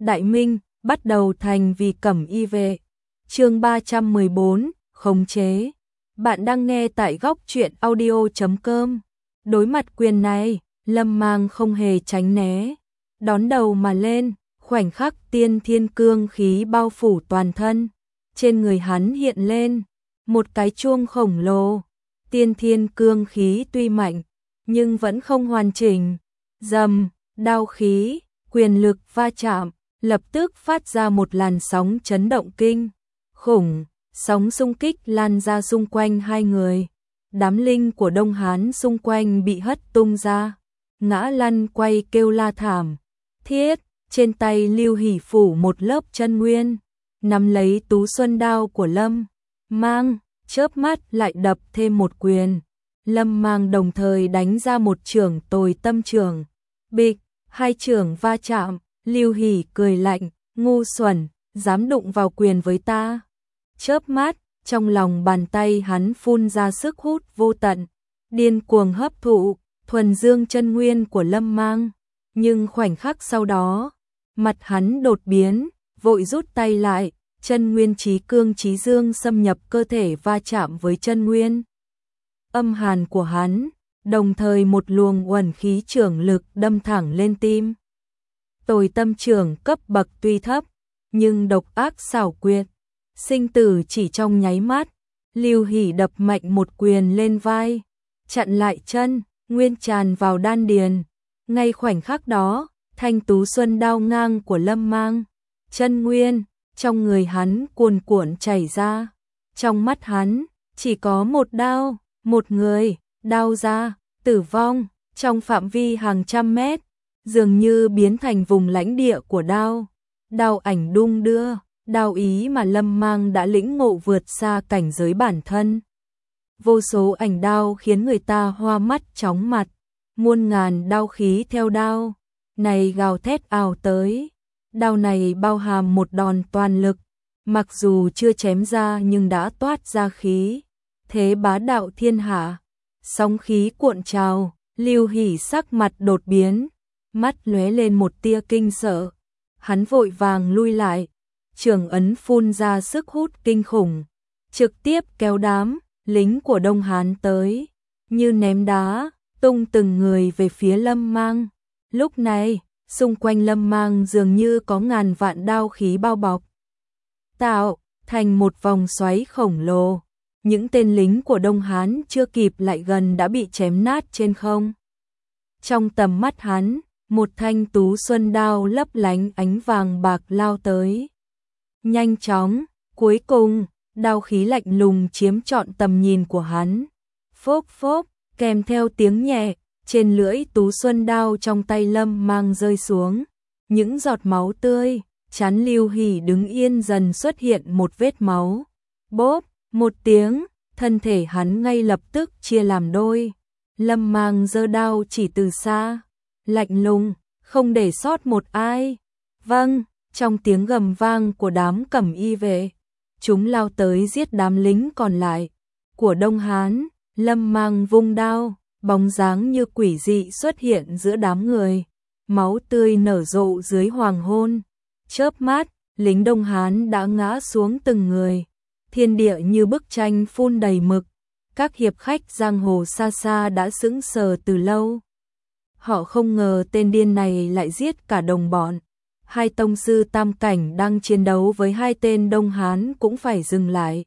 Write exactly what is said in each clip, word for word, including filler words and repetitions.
Đại Minh, bắt đầu thành vì cẩm y vệ. Chương ba trăm mười bốn, khống chế. Bạn đang nghe tại góc truyện audio chấm com. Đối mặt quyền này, Lâm Mang không hề tránh né, đón đầu mà lên, khoảnh khắc tiên thiên cương khí bao phủ toàn thân. Trên người hắn hiện lên một cái chuông khổng lồ. Tiên thiên cương khí tuy mạnh, nhưng vẫn không hoàn chỉnh. Dầm, đao khí, quyền lực va chạm, lập tức phát ra một làn sóng chấn động kinh khủng, sóng xung kích lan ra xung quanh hai người. Đám linh của Đông Hán xung quanh bị hất tung ra, ngã lăn quay kêu la thảm thiết. Trên tay Lưu Hỷ phủ một lớp chân nguyên, nắm lấy Tú Xuân đao của Lâm Mang, chớp mắt lại đập thêm một quyền. Lâm Mang đồng thời đánh ra một chưởng tồi tâm chưởng. Bịch, hai chưởng va chạm. Lưu Hỷ cười lạnh, ngu xuẩn, dám đụng vào quyền với ta. Chớp mắt, trong lòng bàn tay hắn phun ra sức hút vô tận, điên cuồng hấp thụ thuần dương chân nguyên của Lâm Mang. Nhưng khoảnh khắc sau đó, mặt hắn đột biến, vội rút tay lại, chân nguyên chí cương chí dương xâm nhập cơ thể va chạm với chân nguyên âm hàn của hắn, đồng thời một luồng uẩn khí trưởng lực đâm thẳng lên tim. Tồi tâm trưởng cấp bậc tuy thấp, nhưng độc ác xảo quyệt, sinh tử chỉ trong nháy mắt. Lưu Hỷ đập mạnh một quyền lên vai, chặn lại chân, nguyên tràn vào đan điền. Ngay khoảnh khắc đó, thanh Tú Xuân đao ngang của Lâm Mang, chân nguyên trong người hắn cuồn cuộn chảy ra. Trong mắt hắn chỉ có một đao, một người, đao ra, tử vong trong phạm vi hàng trăm mét, dường như biến thành vùng lãnh địa của đao. Đao ảnh đung đưa, đao ý mà Lâm Mang đã lĩnh ngộ vượt xa cảnh giới bản thân. Vô số ảnh đao khiến người ta hoa mắt chóng mặt, muôn ngàn đao khí theo đao này gào thét ào tới. Đao này bao hàm một đòn toàn lực, mặc dù chưa chém ra nhưng đã toát ra khí thế bá đạo thiên hạ. Sóng khí cuộn trào, Lưu Hỷ sắc mặt đột biến, mắt lóe lên một tia kinh sợ. Hắn vội vàng lui lại, trường ấn phun ra sức hút kinh khủng, trực tiếp kéo đám lính của Đông Hán tới, như ném đá, tung từng người về phía Lâm Mang. Lúc này, xung quanh Lâm Mang dường như có ngàn vạn đao khí bao bọc, tạo thành một vòng xoáy khổng lồ. Những tên lính của Đông Hán chưa kịp lại gần đã bị chém nát trên không. Trong tầm mắt hắn, một thanh Tú Xuân đao lấp lánh ánh vàng bạc lao tới. Nhanh chóng, cuối cùng, đao khí lạnh lùng chiếm trọn tầm nhìn của hắn. Phốp phốp, kèm theo tiếng nhẹ, trên lưỡi Tú Xuân đao trong tay Lâm Mang rơi xuống. Những giọt máu tươi, chán Lưu Hỷ đứng yên dần xuất hiện một vết máu. Bốp, một tiếng, thân thể hắn ngay lập tức chia làm đôi. Lâm Mang giơ đao chỉ từ xa, lạnh lùng, không để sót một ai. Vâng, trong tiếng gầm vang của đám cẩm y vệ, chúng lao tới giết đám lính còn lại của Đông Hán. Lâm Mang vung đao, bóng dáng như quỷ dị xuất hiện giữa đám người, máu tươi nở rộ dưới hoàng hôn. Chớp mắt, lính Đông Hán đã ngã xuống từng người. Thiên địa như bức tranh phun đầy mực. Các hiệp khách giang hồ xa xa đã sững sờ từ lâu. Họ không ngờ tên điên này lại giết cả đồng bọn. Hai tông sư tam cảnh đang chiến đấu với hai tên Đông Hán cũng phải dừng lại.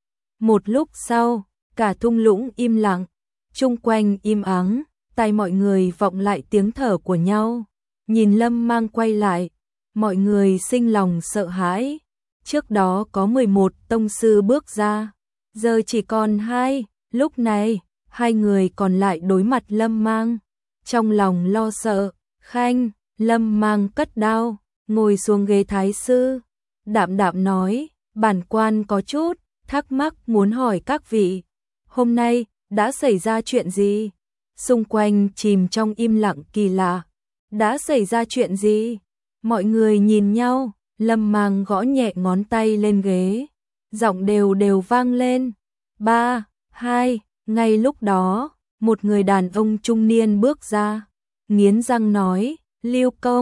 Một lúc sau, cả thung lũng im lặng, chung quanh im ắng, tai mọi người vọng lại tiếng thở của nhau. Nhìn Lâm Mang quay lại, mọi người sinh lòng sợ hãi. Trước đó có mười một tông sư bước ra, giờ chỉ còn hai. Lúc này, hai người còn lại đối mặt Lâm Mang, trong lòng lo sợ. Khanh, Lâm Mang cất đao, ngồi xuống ghế thái sư, đạm đạm nói, bản quan có chút thắc mắc muốn hỏi các vị, hôm nay đã xảy ra chuyện gì? Xung quanh chìm trong im lặng kỳ lạ. Đã xảy ra chuyện gì? Mọi người nhìn nhau. Lâm Mang gõ nhẹ ngón tay lên ghế, giọng đều đều vang lên. Ba, hai, ngay lúc đó, một người đàn ông trung niên bước ra, nghiến răng nói, Lưu công,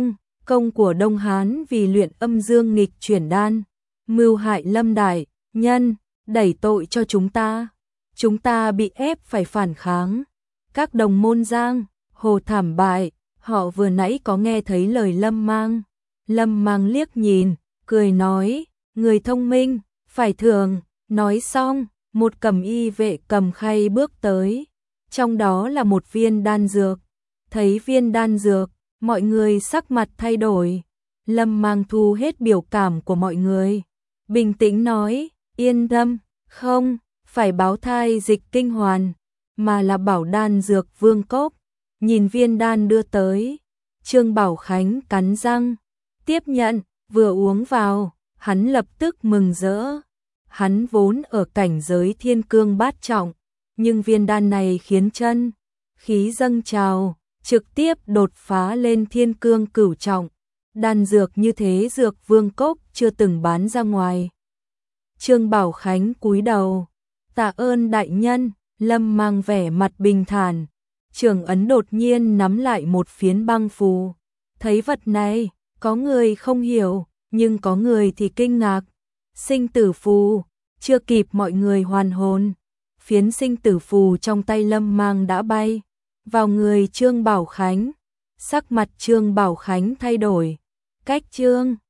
công của Đông Hán vì luyện âm dương nghịch chuyển đan, mưu hại Lâm đại nhân, đẩy tội cho chúng ta. Chúng ta bị ép phải phản kháng. Các đồng môn giang hồ thảm bại, họ vừa nãy có nghe thấy lời Lâm Mang. Lâm Mang liếc nhìn, cười nói, người thông minh, phải thường. Nói xong, một cẩm y vệ cầm khay bước tới, trong đó là một viên đan dược. Thấy viên đan dược, mọi người sắc mặt thay đổi. Lâm Mang thu hết biểu cảm của mọi người, bình tĩnh nói, yên tâm, không phải báo thai dịch kinh hoàn, mà là bảo đan dược vương cốc. Nhìn viên đan đưa tới, Trương Bảo Khánh cắn răng, tiếp nhận, vừa uống vào, hắn lập tức mừng rỡ. Hắn vốn ở cảnh giới thiên cương bát trọng, nhưng viên đan này khiến chân khí dâng trào, trực tiếp đột phá lên thiên cương cửu trọng. Đan dược như thế dược vương cốc chưa từng bán ra ngoài. Trương Bảo Khánh cúi đầu, tạ ơn đại nhân. Lâm Mang vẻ mặt bình thản. Trường ấn đột nhiên nắm lại một phiến băng phù. Thấy vật này, có người không hiểu, nhưng có người thì kinh ngạc. Sinh tử phù, chưa kịp mọi người hoàn hồn, phiến sinh tử phù trong tay Lâm Mang đã bay vào người Trương Bảo Khánh. Sắc mặt Trương Bảo Khánh thay đổi. Cách Trương